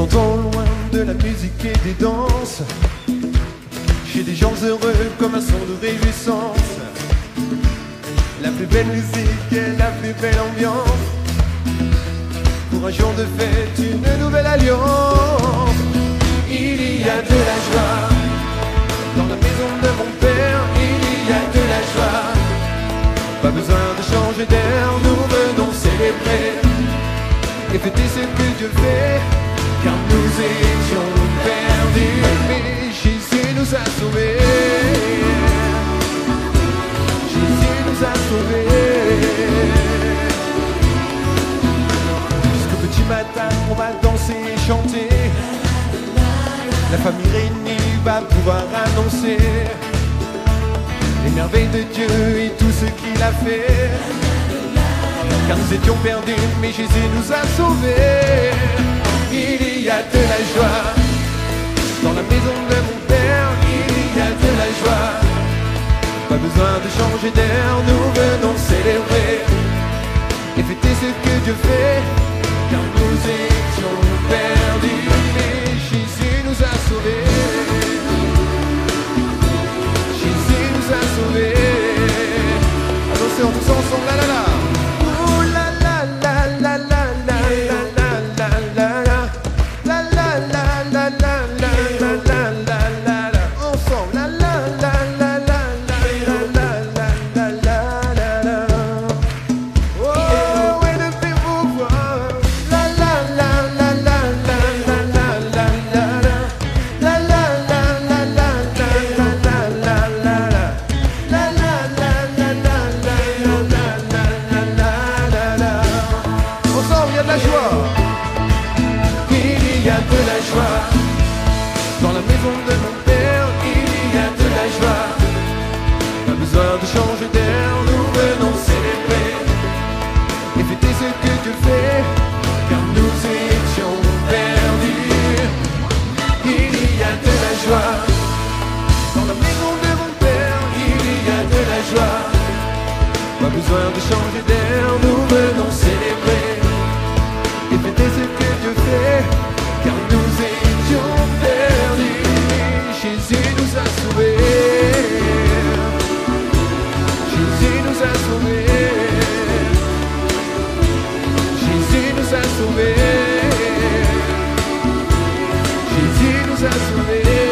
j'entends loin de la musique et des danses, chez des gens heureux comme un son de réjouissance. La plus belle musique et la plus belle ambiance, pour un jour de fête, une nouvelle alliance. Il y a de la joie dans la maison de mon père, il y a de la joie. Pas besoin de changer d'air, nous venons célébrer et fêter ce que Dieu fait, car nous étions perdus, mais Jésus nous a sauvés. Jésus nous a sauvés. Jusqu'au petit matin, on va danser et chanter. La famille réunie va pouvoir annoncer les merveilles de Dieu et tout ce qu'il a fait, car nous étions perdus, mais Jésus nous a sauvés. Il y a de la joie dans la maison de mon Père, il y a de la joie. Pas besoin de changer d'air, nous venons célébrer et fêter ce que Dieu fait, car nous étions perdus, mais Jésus nous a sauvés. Jésus nous a sauvés. Attention, tous ensemble, la la la. Ouh la la la la la la la la la la la la la la la la la la la. Ensemble, la la la la la la la la la la la. Oh, et depuis vous voir, la la la la la la la la la la la la la la la la la la. Ensemble, il y a de la joie. Il y a de la joie dans la maison de mon Père, il y a de la joie. Pas besoin de changer d'air, nous venons célébrer et fêter ce que Dieu fait, car nous étions perdus. Il y a de la joie dans la maison de mon Père, il y a de la joie. Pas besoin de changer d'air, nous venons célébrer et fêter ce que Dieu fait, car nous étions perdus. Jésus nous a sauvés. Jésus nous a sauvés. Jésus nous a sauvés. Jésus nous a sauvés.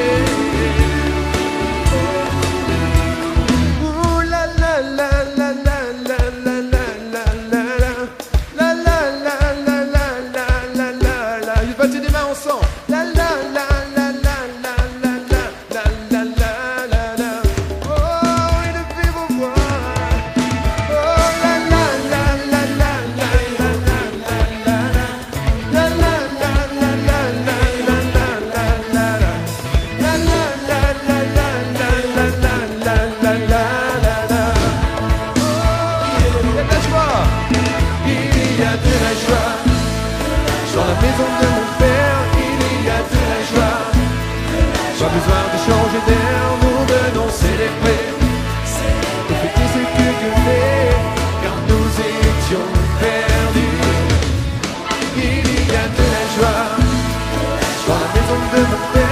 Ouh la la la la la la la la la la la la la la la la la. Il va des mains ensemble. La la la la la la la la la la la la. Oh, et depuis vous voir. Oh la la la la la la la la la la la la la la la la la la. La la la la la la la la la la la. Il y a de la joie. Il y a de la joie dans la maison de mon Père, il y a de la joie. Pas besoin de changer d'air, nous venons célébrer et fêter ce que Dieu fait, car nous étions perdus. Il y a de la joie dans la maison de mon Père.